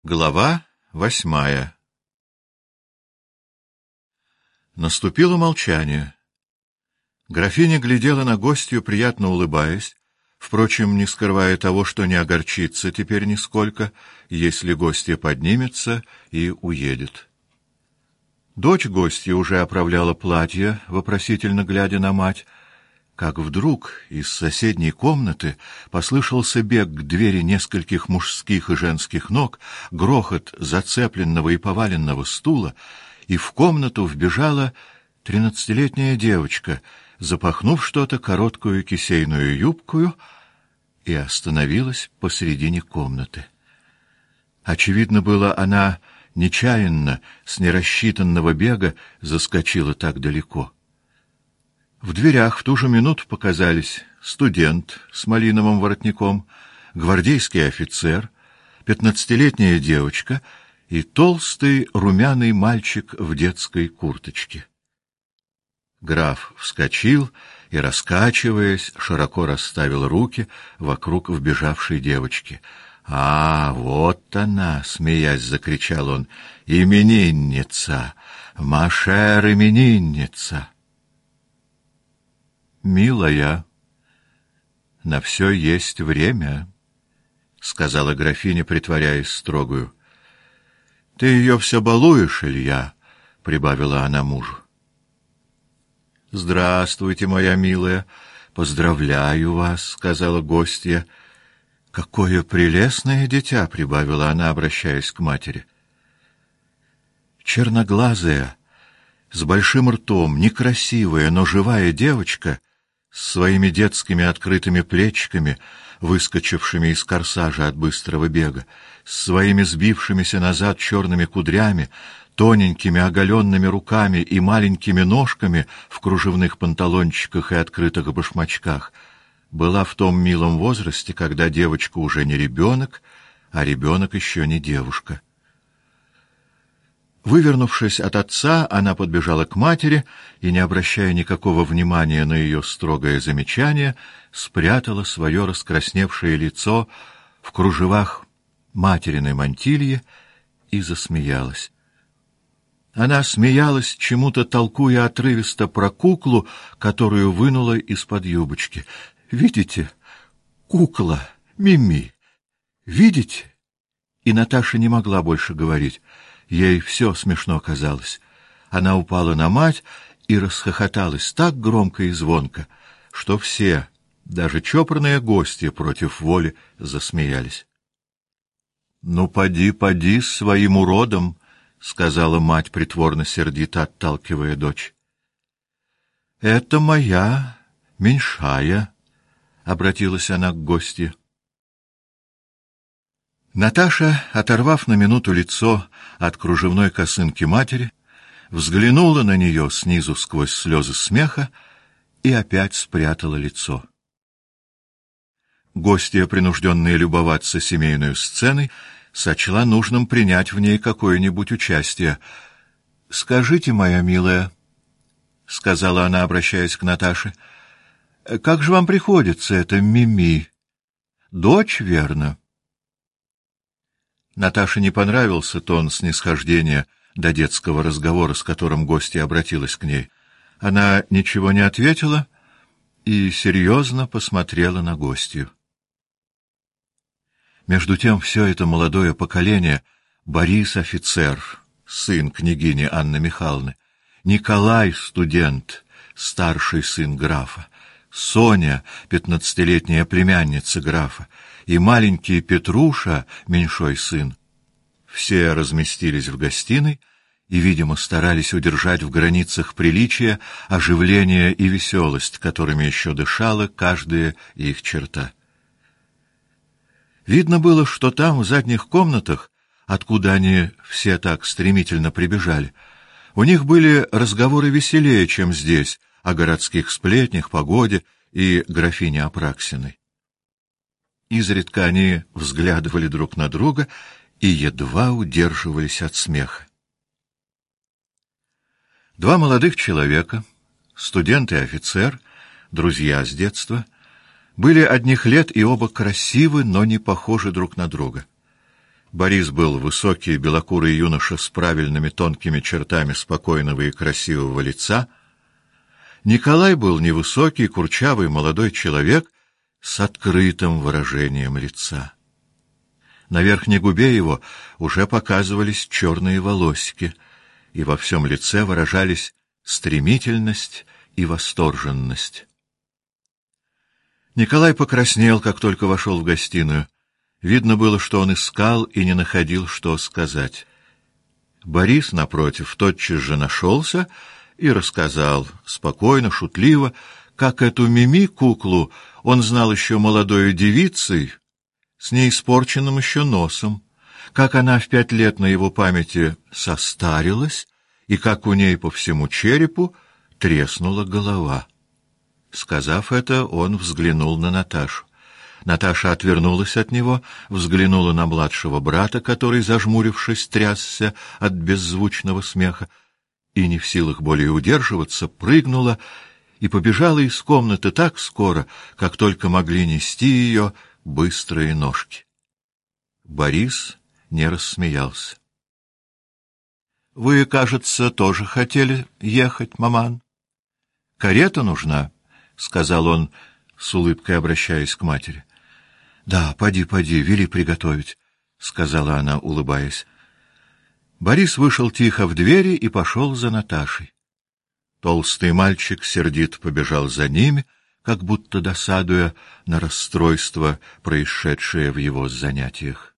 Глава 8. Наступило молчание. Графиня глядела на гостью, приятно улыбаясь, впрочем, не скрывая того, что не огорчится теперь нисколько, если гостья поднимется и уедет. Дочь гостья уже оправляла платье, вопросительно глядя на мать, как вдруг из соседней комнаты послышался бег к двери нескольких мужских и женских ног, грохот зацепленного и поваленного стула, и в комнату вбежала 13-летняя девочка, запахнув что-то короткую кисейную юбкую, и остановилась посредине комнаты. Очевидно было, она нечаянно, с нерассчитанного бега, заскочила так далеко. В дверях в ту же минуту показались студент с малиновым воротником, гвардейский офицер, 15-летняя девочка и толстый румяный мальчик в детской курточке. Граф вскочил и, раскачиваясь, широко расставил руки вокруг вбежавшей девочки. «А, вот она!» — смеясь, закричал он. «Именинница! Машер, именинница!» «Милая, на все есть время», — сказала графиня, притворяясь строгую. «Ты ее все балуешь, Илья», — прибавила она мужу. «Здравствуйте, моя милая, поздравляю вас», — сказала гостья. «Какое прелестное дитя», — прибавила она, обращаясь к матери. Черноглазая, с большим ртом, некрасивая, но живая девочка с своими детскими открытыми плечиками, выскочившими из корсажа от быстрого бега, с своими сбившимися назад черными кудрями, тоненькими оголенными руками и маленькими ножками в кружевных панталончиках и открытых башмачках, была в том милом возрасте, когда девочка уже не ребенок, а ребенок еще не девушка. Вывернувшись от отца, она подбежала к матери и, не обращая никакого внимания на ее строгое замечание, спрятала свое раскрасневшее лицо в кружевах материной мантильи и засмеялась. Она смеялась, чему-то толкуя отрывисто про куклу, которую вынула из-под юбочки. «Видите? Кукла! Мими! Видите?» И Наташа не могла больше говорить. Ей все смешно казалось. Она упала на мать и расхохоталась так громко и звонко, что все, даже чопорные гости против воли, засмеялись. «Ну, поди с своим уродом», — сказала мать, притворно сердито отталкивая дочь. «Это моя меньшая», — обратилась она к гостье. Наташа, оторвав на минуту лицо от кружевной косынки матери, взглянула на нее снизу сквозь слезы смеха и опять спрятала лицо. Гостья, принужденная любоваться семейной сценой, сочла нужным принять в ней какое-нибудь участие. «Скажите, моя милая», — сказала она, обращаясь к Наташе, — «как же вам приходится это Мими? Дочь, верно?» Наташе не понравился тон снисхождения до детского разговора, с которым гостья обратилась к ней. Она ничего не ответила и серьезно посмотрела на гостью. Между тем все это молодое поколение — Борис офицер, сын княгини Анны Михайловны, Николай студент, старший сын графа, Соня, 15-летняя племянница графа, и маленький Петруша, меньшой сын. Все разместились в гостиной и, видимо, старались удержать в границах приличия оживление и веселость, которыми еще дышала каждая их черта. Видно было, что там, в задних комнатах, откуда они все так стремительно прибежали, у них были разговоры веселее, чем здесь, о городских сплетнях, погоде и графине Апраксиной. Изредка они взглядывали друг на друга и едва удерживались от смеха. Два молодых человека, студент и офицер, друзья с детства, были одних лет и оба красивы, но не похожи друг на друга. Борис был высокий, белокурый юноша с правильными тонкими чертами спокойного и красивого лица. Николай был невысокий, курчавый молодой человек с открытым выражением лица. На верхней губе его уже показывались черные волосики, и во всем лице выражались стремительность и восторженность. Николай покраснел, как только вошел в гостиную. Видно было, что он искал и не находил, что сказать. Борис, напротив, тотчас же нашелся и рассказал, спокойно, шутливо, как эту Мими, куклу, он знал еще молодой девицей, с неиспорченным еще носом, как она в 5 лет на его памяти состарилась, и как у ней по всему черепу треснула голова. Сказав это, он взглянул на Наташу. Наташа отвернулась от него, взглянула на младшего брата, который, зажмурившись, трясся от беззвучного смеха, и, не в силах более удерживаться, прыгнула и побежала из комнаты так скоро, как только могли нести ее быстрые ножки. Борис не рассмеялся. — Вы, кажется, тоже хотели ехать, маман? — Карета нужна, — сказал он, с улыбкой обращаясь к матери. — Да, поди, вели приготовить, — сказала она, улыбаясь. Борис вышел тихо в двери и пошел за Наташей. Толстый мальчик сердито побежал за ними, как будто досадуя на расстройство, происшедшее в его занятиях.